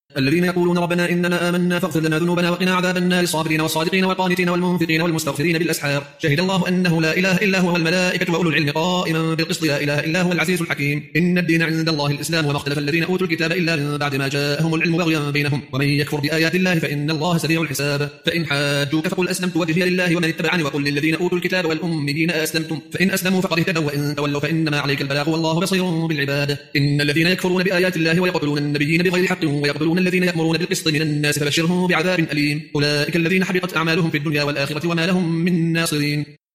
الذين يقولون ربنا إننا آمنا فاغفر لنا ذنوبنا وقنا عذاب النار الصابرين والصادقين والقانتين والمنفقين والمستغفرين بالأسحار شهد الله أنه لا إله إلا هو والملائكة وأولو العلم قائما بالقسط لا إله إلا هو العزيز الحكيم إن الدين عند الله الإسلام وما اختلف الذين أوتوا الكتاب إلا من بعد ما جاءهم العلم بغيا بينهم ومن يكفر بآيات الله فإن الله سريع الحساب فإن حاجوك فقل أسلمت وجهي لله ومن اتبعني وقل للذين أوتوا الكتاب والأميين أسلمتم فإن أسلموا فقد اهتدوا وإن تولوا فإنما عليك البلاغ والله بصير بالعباد إن الذين يكفرون بآيات الله ويقتلون النبيين بغير حق ويقتلون الذين يأمرون بالقسط من الناس فبشرهم بعذاب أليم أولئك الذين حبطت أعمالهم في الدنيا والآخرة وما لهم من ناصرين